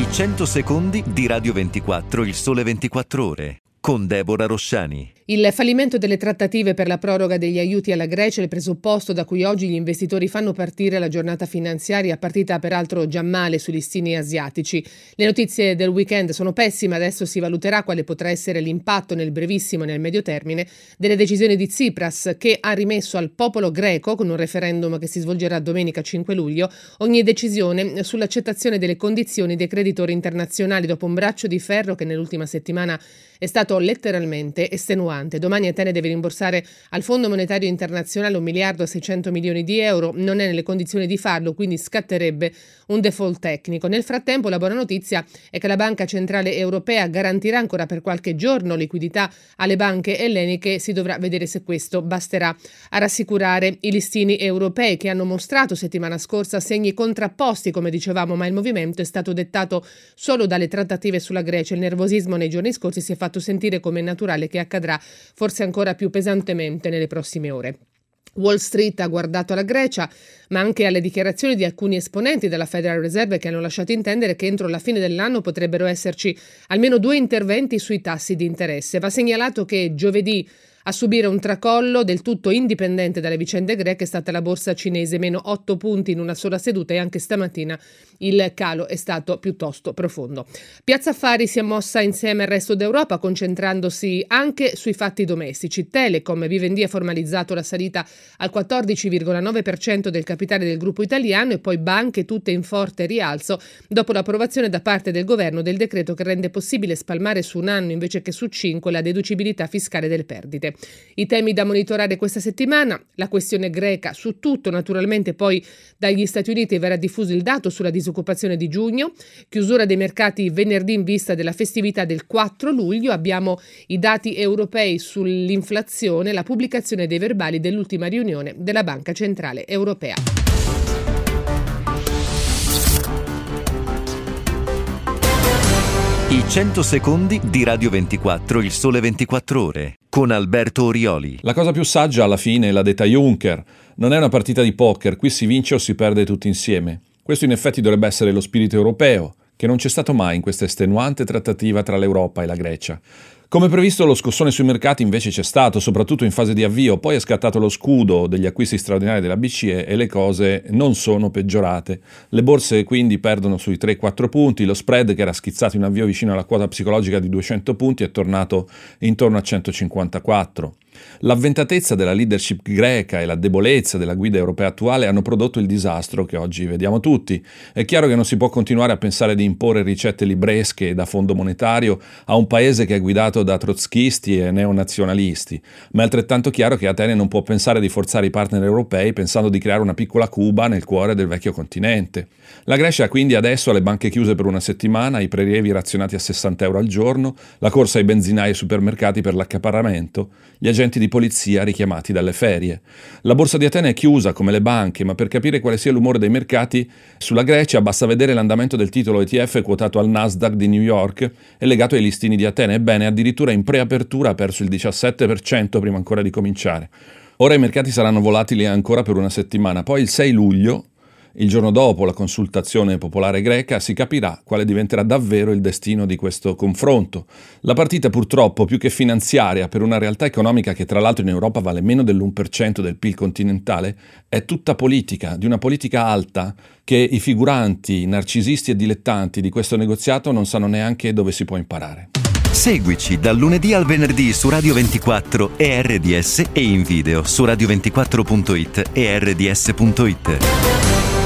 100 secondi di Radio 24, il sole 24 ore, con Deborah Rosciani. Il fallimento delle trattative per la proroga degli aiuti alla Grecia è il presupposto da cui oggi gli investitori fanno partire la giornata finanziaria, partita peraltro già male sui listini asiatici. Le notizie del weekend sono pessime, adesso si valuterà quale potrà essere l'impatto nel brevissimo e nel medio termine delle decisioni di Tsipras, che ha rimesso al popolo greco, con un referendum che si svolgerà domenica 5 luglio, ogni decisione sull'accettazione delle condizioni dei creditori internazionali dopo un braccio di ferro che nell'ultima settimana è stato letteralmente estenuante. Domani Atene deve rimborsare al Fondo Monetario Internazionale 1.600 milioni di euro, non è nelle condizioni di farlo, quindi scatterebbe un default tecnico. Nel frattempo la buona notizia è che la Banca Centrale Europea garantirà ancora per qualche giorno liquidità alle banche elleniche. Si dovrà vedere se questo basterà a rassicurare i listini europei, che hanno mostrato settimana scorsa segni contrapposti, come dicevamo, ma il movimento è stato dettato solo dalle trattative sulla Grecia. Il nervosismo nei giorni scorsi si è fatto sentire, come è naturale che accadrà, forse ancora più pesantemente nelle prossime ore. Wall Street ha guardato alla Grecia, ma anche alle dichiarazioni di alcuni esponenti della Federal Reserve, che hanno lasciato intendere che entro la fine dell'anno potrebbero esserci almeno 2 interventi sui tassi di interesse. Va segnalato che giovedì a subire un tracollo del tutto indipendente dalle vicende greche è stata la borsa cinese, meno 8 punti in una sola seduta, e anche stamattina il calo è stato piuttosto profondo. Piazza Affari si è mossa insieme al resto d'Europa, concentrandosi anche sui fatti domestici. Telecom, Vivendi ha formalizzato la salita al 14,9% del capitale del gruppo italiano, e poi banche tutte in forte rialzo dopo l'approvazione da parte del governo del decreto che rende possibile spalmare su un anno invece che su 5 la deducibilità fiscale delle perdite. I temi da monitorare questa settimana: la questione greca su tutto, naturalmente poi dagli Stati Uniti verrà diffuso il dato sulla disoccupazione di giugno, chiusura dei mercati venerdì in vista della festività del 4 luglio, abbiamo i dati europei sull'inflazione, la pubblicazione dei verbali dell'ultima riunione della Banca Centrale Europea. I 100 secondi di Radio 24, il sole 24 ore, con Alberto Orioli. La cosa più saggia alla fine l'ha detta Juncker: non è una partita di poker, qui si vince o si perde tutti insieme. Questo in effetti dovrebbe essere lo spirito europeo, che non c'è stato mai in questa estenuante trattativa tra l'Europa e la Grecia. Come previsto, lo scossone sui mercati invece c'è stato, soprattutto in fase di avvio, poi è scattato lo scudo degli acquisti straordinari della BCE e le cose non sono peggiorate. Le borse quindi perdono sui 3-4 punti, lo spread, che era schizzato in avvio vicino alla quota psicologica di 200 punti, è tornato intorno a 154. L'avventatezza della leadership greca e la debolezza della guida europea attuale hanno prodotto il disastro che oggi vediamo tutti. È chiaro che non si può continuare a pensare di imporre ricette libresche da Fondo Monetario a un paese che è guidato da trotskisti e neonazionalisti, ma è altrettanto chiaro che Atene non può pensare di forzare i partner europei pensando di creare una piccola Cuba nel cuore del vecchio continente. La Grecia quindi adesso ha le banche chiuse per una settimana, i prelievi razionati a 60 euro al giorno, la corsa ai benzinai e ai supermercati per l'accaparramento, gli agenti di polizia richiamati dalle ferie. La borsa di Atene è chiusa come le banche, ma per capire quale sia l'umore dei mercati sulla Grecia basta vedere l'andamento del titolo ETF quotato al Nasdaq di New York e legato ai listini di Atene. Ebbene, addirittura in preapertura ha perso il 17% prima ancora di cominciare. Ora i mercati saranno volatili ancora per una settimana, poi il 6 luglio, il giorno dopo la consultazione popolare greca, si capirà quale diventerà davvero il destino di questo confronto. La partita, purtroppo, più che finanziaria, per una realtà economica che tra l'altro in Europa vale meno dell'1% del PIL continentale, è tutta politica, di una politica alta che i figuranti, narcisisti e dilettanti di questo negoziato non sanno neanche dove si può imparare. Seguici dal lunedì al venerdì su Radio 24 e RDS, e in video su radio24.it e rds.it.